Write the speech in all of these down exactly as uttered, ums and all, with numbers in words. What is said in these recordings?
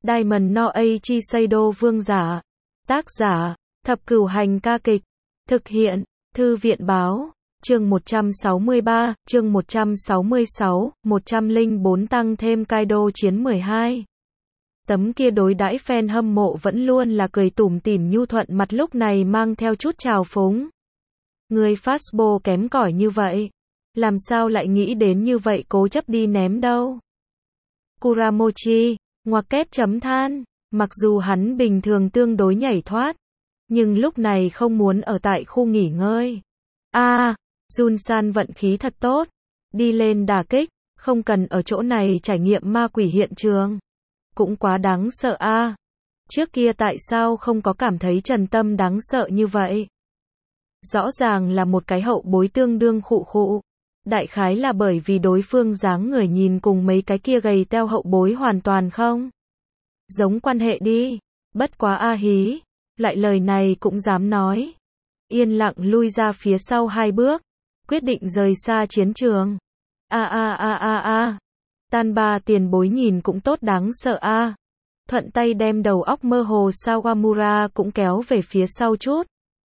Diamond no Eiichi Seido vương giả. Tác giả, Thập Cửu Hành ca kịch. Thực hiện, Thư viện báo. Chương một trăm sáu mươi ba, chương một trăm sáu mươi sáu, một trăm lẻ bốn tăng thêm Kaido chiến mười hai. Tấm kia đối đãi fan hâm mộ vẫn luôn là cười tủm tỉm nhu thuận mặt lúc này mang theo chút trào phúng. Người fastball kém cỏi như vậy, làm sao lại nghĩ đến như vậy cố chấp đi ném đâu. Kuramochi, ngoặc kép chấm than, mặc dù hắn bình thường tương đối nhảy thoát, nhưng lúc này không muốn ở tại khu nghỉ ngơi. A, à, Jun-san vận khí thật tốt, đi lên đả kích, không cần ở chỗ này trải nghiệm ma quỷ hiện trường. Cũng quá đáng sợ a. À. Trước kia tại sao không có cảm thấy Trần Tâm đáng sợ như vậy? Rõ ràng là một cái hậu bối tương đương khụ khụ. Đại khái là bởi vì đối phương dáng người nhìn cùng mấy cái kia gầy teo hậu bối hoàn toàn không giống quan hệ đi. Bất quá a hí, lại lời này cũng dám nói. Yên lặng lui ra phía sau hai bước, quyết định rời xa chiến trường. A a a a a. Tan ba tiền bối nhìn cũng tốt đáng sợ a. À. Thuận tay đem đầu óc mơ hồ Sawamura cũng kéo về phía sau chút.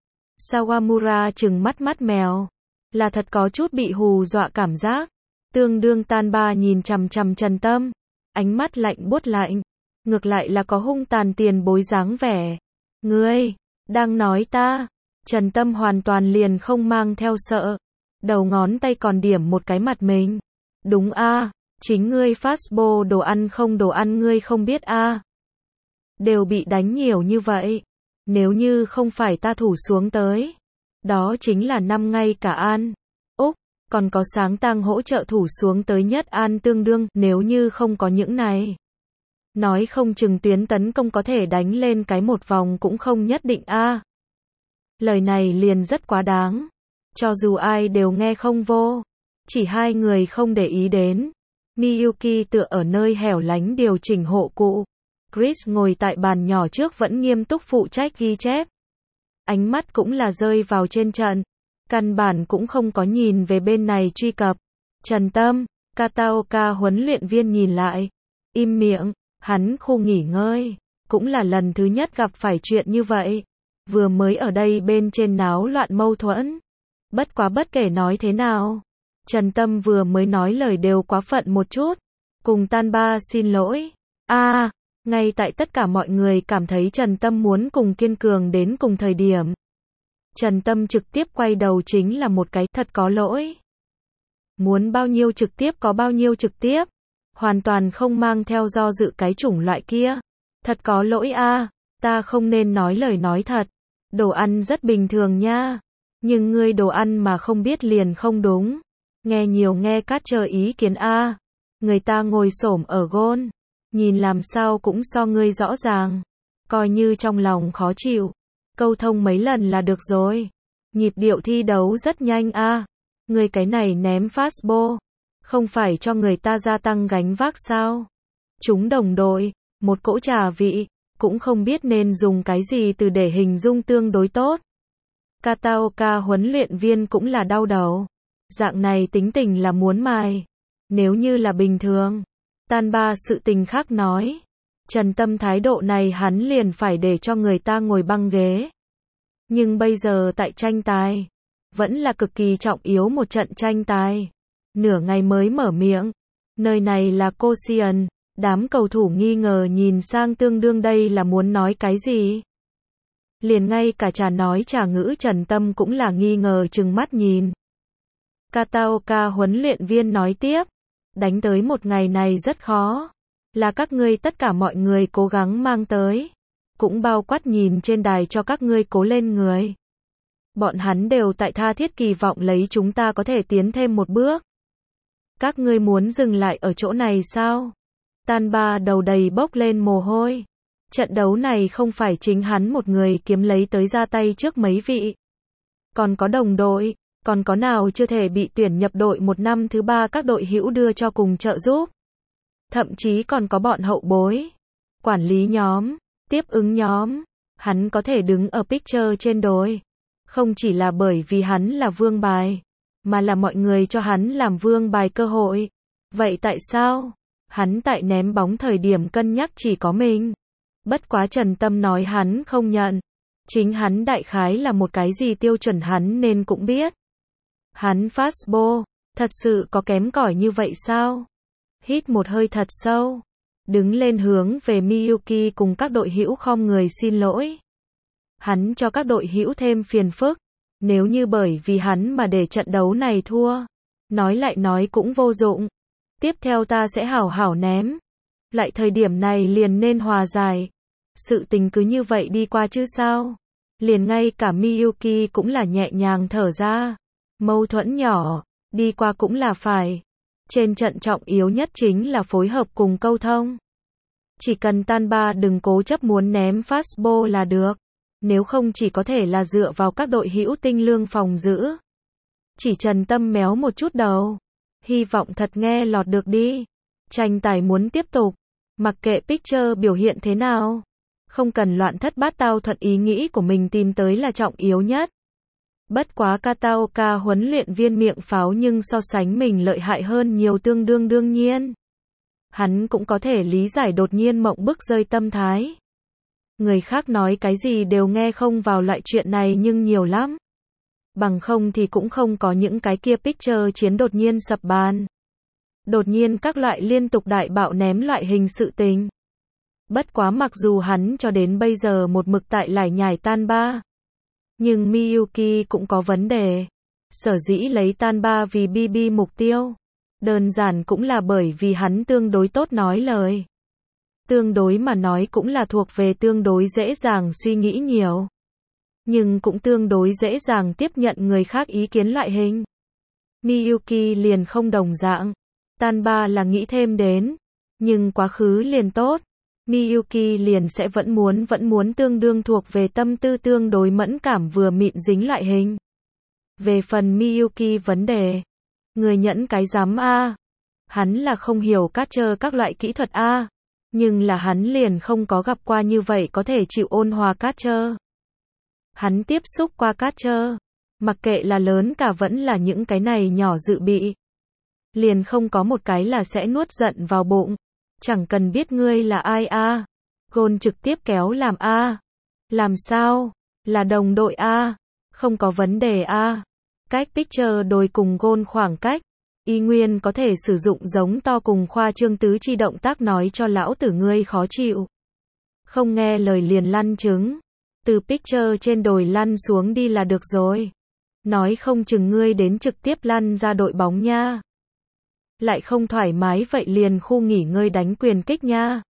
Sawamura trừng mắt mắt mèo, là thật có chút bị hù dọa cảm giác. Tương đương Tan ba nhìn chằm chằm Trần Tâm, ánh mắt lạnh buốt lạnh, ngược lại là có hung tàn tiền bối dáng vẻ. Ngươi, đang nói ta? Trần Tâm hoàn toàn liền không mang theo sợ, đầu ngón tay còn điểm một cái mặt mình. Đúng a, à, chính ngươi fastball đồ ăn không đồ ăn ngươi không biết a. À. Đều bị đánh nhiều như vậy, nếu như không phải ta thủ xuống tới, đó chính là năm ngay cả An, Úc, còn có Sáng Tang hỗ trợ thủ xuống tới nhất An tương đương, nếu như không có những này. Nói không chừng tuyến tấn công có thể đánh lên cái một vòng cũng không nhất định a. À. Lời này liền rất quá đáng, cho dù ai đều nghe không vô, chỉ hai người không để ý đến. Miyuki tựa ở nơi hẻo lánh điều chỉnh hộ cụ. Chris ngồi tại bàn nhỏ trước vẫn nghiêm túc phụ trách ghi chép. Ánh mắt cũng là rơi vào trên trận, căn bản cũng không có nhìn về bên này truy cập. Trần Tâm, Kataoka huấn luyện viên nhìn lại, im miệng, hắn khu nghỉ ngơi, cũng là lần thứ nhất gặp phải chuyện như vậy. Vừa mới ở đây bên trên náo loạn mâu thuẫn. Bất quá bất kể nói thế nào, Trần Tâm vừa mới nói lời đều quá phận một chút. Cùng Tan ba xin lỗi. A, à, ngay tại tất cả mọi người cảm thấy Trần Tâm muốn cùng kiên cường đến cùng thời điểm, Trần Tâm trực tiếp quay đầu chính là một cái thật có lỗi. Muốn bao nhiêu trực tiếp có bao nhiêu trực tiếp, hoàn toàn không mang theo do dự cái chủng loại kia. Thật có lỗi a, à, ta không nên nói lời nói thật. Đồ ăn rất bình thường nha, nhưng ngươi đồ ăn mà không biết liền không đúng. Nghe nhiều nghe cát chờ ý kiến a. À. Người ta ngồi xổm ở gôn, nhìn làm sao cũng so ngươi rõ ràng. Coi như trong lòng khó chịu, câu thông mấy lần là được rồi. Nhịp điệu thi đấu rất nhanh a. À. Ngươi cái này ném fastball, không phải cho người ta gia tăng gánh vác sao? Chúng đồng đội, một cỗ trà vị, cũng không biết nên dùng cái gì từ để hình dung tương đối tốt. Kataoka huấn luyện viên cũng là đau đầu. Dạng này tính tình là muốn mài. Nếu như là bình thường, Tan ba sự tình khác nói. Trần Tâm thái độ này hắn liền phải để cho người ta ngồi băng ghế. Nhưng bây giờ tại tranh tài, vẫn là cực kỳ trọng yếu một trận tranh tài. Nửa ngày mới mở miệng. Nơi này là Koshien. Đám cầu thủ nghi ngờ nhìn sang tương đương đây là muốn nói cái gì. Liền ngay cả trà nói trà ngữ Trần Tâm cũng là nghi ngờ trừng mắt nhìn. Kataoka huấn luyện viên nói tiếp. Đánh tới một ngày này rất khó. Là các ngươi tất cả mọi người cố gắng mang tới. Cũng bao quát nhìn trên đài cho các ngươi cố lên người. Bọn hắn đều tại tha thiết kỳ vọng lấy chúng ta có thể tiến thêm một bước. Các ngươi muốn dừng lại ở chỗ này sao? Tan ba đầu đầy bốc lên mồ hôi. Trận đấu này không phải chính hắn một người kiếm lấy tới ra tay trước mấy vị. Còn có đồng đội, còn có nào chưa thể bị tuyển nhập đội một năm thứ ba các đội hữu đưa cho cùng trợ giúp. Thậm chí còn có bọn hậu bối, quản lý nhóm, tiếp ứng nhóm. Hắn có thể đứng ở picture trên đồi. Không chỉ là bởi vì hắn là vương bài, mà là mọi người cho hắn làm vương bài cơ hội. Vậy tại sao? Hắn tại ném bóng thời điểm cân nhắc chỉ có mình. Bất quá Trần Tâm nói hắn không nhận. Chính hắn đại khái là một cái gì tiêu chuẩn hắn nên cũng biết. Hắn fastball, thật sự có kém cỏi như vậy sao? Hít một hơi thật sâu. Đứng lên hướng về Miyuki cùng các đội hữu khom người xin lỗi. Hắn cho các đội hữu thêm phiền phức. Nếu như bởi vì hắn mà để trận đấu này thua. Nói lại nói cũng vô dụng. Tiếp theo ta sẽ hảo hảo ném. Lại thời điểm này liền nên hòa giải. Sự tình cứ như vậy đi qua chứ sao? Liền ngay cả Miyuki cũng là nhẹ nhàng thở ra. Mâu thuẫn nhỏ, đi qua cũng là phải. Trên trận trọng yếu nhất chính là phối hợp cùng câu thông. Chỉ cần Tanba đừng cố chấp muốn ném fastball là được. Nếu không chỉ có thể là dựa vào các đội hữu tinh lương phòng giữ. Chỉ Trần Tâm méo một chút đầu. Hy vọng thật nghe lọt được đi. Tranh tài muốn tiếp tục. Mặc kệ pitcher biểu hiện thế nào. Không cần loạn thất bát tao, thuận ý nghĩ của mình tìm tới là trọng yếu nhất. Bất quá Kataoka huấn luyện viên miệng pháo nhưng so sánh mình lợi hại hơn nhiều, tương đương đương nhiên. Hắn cũng có thể lý giải đột nhiên mộng bức rơi tâm thái. Người khác nói cái gì đều nghe không vào loại chuyện này nhưng nhiều lắm. Bằng không thì cũng không có những cái kia pitcher chiến đột nhiên sập bàn. Đột nhiên các loại liên tục đại bạo ném loại hình sự tình. Bất quá mặc dù hắn cho đến bây giờ một mực tại lải nhải Tanba. Nhưng Miyuki cũng có vấn đề. Sở dĩ lấy Tanba vì bê bê mục tiêu. Đơn giản cũng là bởi vì hắn tương đối tốt nói lời. Tương đối mà nói cũng là thuộc về tương đối dễ dàng suy nghĩ nhiều. Nhưng cũng tương đối dễ dàng tiếp nhận người khác ý kiến loại hình. Miyuki liền không đồng dạng. Tanba là nghĩ thêm đến. Nhưng quá khứ liền tốt. Miyuki liền sẽ vẫn muốn vẫn muốn tương đương thuộc về tâm tư tương đối mẫn cảm vừa mịn dính loại hình. Về phần Miyuki vấn đề. Người nhẫn cái dám a. Hắn là không hiểu catcher các loại kỹ thuật a. Nhưng là hắn liền không có gặp qua như vậy có thể chịu ôn hòa catcher. Hắn tiếp xúc qua catcher. Mặc kệ là lớn cả vẫn là những cái này nhỏ dự bị. Liền không có một cái là sẽ nuốt giận vào bụng. Chẳng cần biết ngươi là ai a. Gôn trực tiếp kéo làm a. Làm sao? Là đồng đội a. Không có vấn đề a. Cách pitcher đồi cùng gôn khoảng cách. Y nguyên có thể sử dụng giống to cùng khoa trương tứ chi động tác nói cho lão tử ngươi khó chịu. Không nghe lời liền lăn trứng. Từ pitcher trên đồi lăn xuống đi là được rồi. Nói không chừng ngươi đến trực tiếp lăn ra đội bóng nha. Lại không thoải mái vậy liền khu nghỉ ngơi đánh quyền kích nha.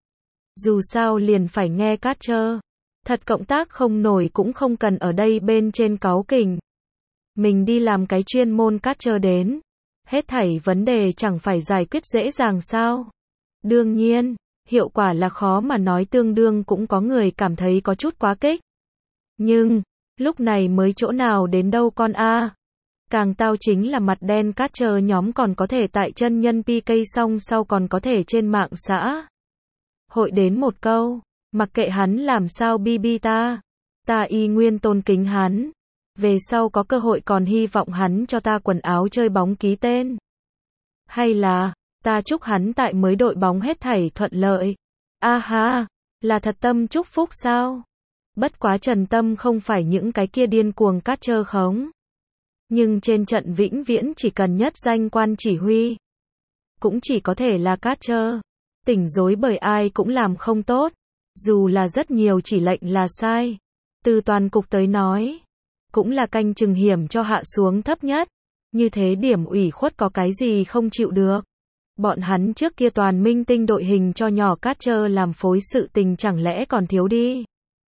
Dù sao liền phải nghe catcher. Thật cộng tác không nổi cũng không cần ở đây bên trên cáu kỉnh. Mình đi làm cái chuyên môn catcher đến. Hết thảy vấn đề chẳng phải giải quyết dễ dàng sao. Đương nhiên, hiệu quả là khó mà nói, tương đương cũng có người cảm thấy có chút quá kích. Nhưng, lúc này mới chỗ nào đến đâu con a. Càng tao chính là mặt đen catcher nhóm còn có thể tại chân nhân pê ca xong sau còn có thể trên mạng xã hội đến một câu, mặc kệ hắn làm sao bê bê ta, ta y nguyên tôn kính hắn. Về sau có cơ hội còn hy vọng hắn cho ta quần áo chơi bóng ký tên. Hay là, ta chúc hắn tại mới đội bóng hết thảy thuận lợi. A ha, là thật tâm chúc phúc sao? Bất quá Trần Tâm không phải những cái kia điên cuồng catcher khống. Nhưng trên trận vĩnh viễn chỉ cần nhất danh quan chỉ huy. Cũng chỉ có thể là catcher. Tỉnh rối bởi ai cũng làm không tốt. Dù là rất nhiều chỉ lệnh là sai. Từ toàn cục tới nói. Cũng là canh chừng hiểm cho hạ xuống thấp nhất. Như thế điểm ủy khuất có cái gì không chịu được. Bọn hắn trước kia toàn minh tinh đội hình cho nhỏ catcher làm phối sự tình chẳng lẽ còn thiếu đi.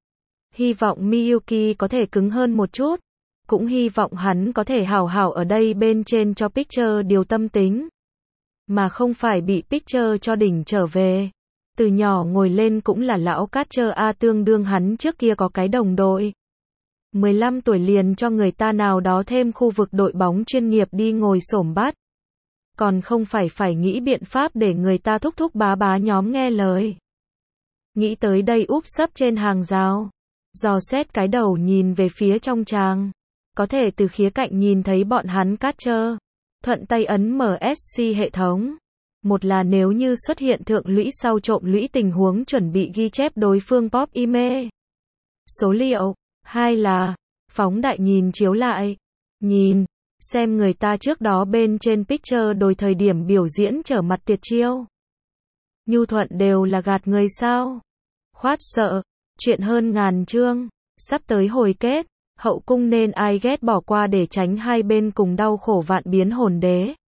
Hy vọng Miyuki có thể cứng hơn một chút. Cũng hy vọng hắn có thể hảo hảo ở đây bên trên cho pitcher điều tâm tính. Mà không phải bị pitcher cho đỉnh trở về. Từ nhỏ ngồi lên cũng là lão catcher A, tương đương hắn trước kia có cái đồng đội. mười lăm tuổi liền cho người ta nào đó thêm khu vực đội bóng chuyên nghiệp đi ngồi xổm bát. Còn không phải phải nghĩ biện pháp để người ta thúc thúc bá bá nhóm nghe lời. Nghĩ tới đây úp sấp trên hàng rào. Dò xét cái đầu nhìn về phía trong tràng. Có thể từ khía cạnh nhìn thấy bọn hắn catcher. Thuận tay ấn em ét xê hệ thống. Một là nếu như xuất hiện thượng lũy sau trộm lũy tình huống chuẩn bị ghi chép đối phương pop email số liệu. Hai là phóng đại nhìn chiếu lại. Nhìn, xem người ta trước đó bên trên picture đồi thời điểm biểu diễn trở mặt tuyệt chiêu. Nhu thuận đều là gạt người sao. Khoát sợ, chuyện hơn ngàn chương, sắp tới hồi kết, hậu cung nên ai ghét bỏ qua để tránh hai bên cùng đau khổ vạn biến hồn đế.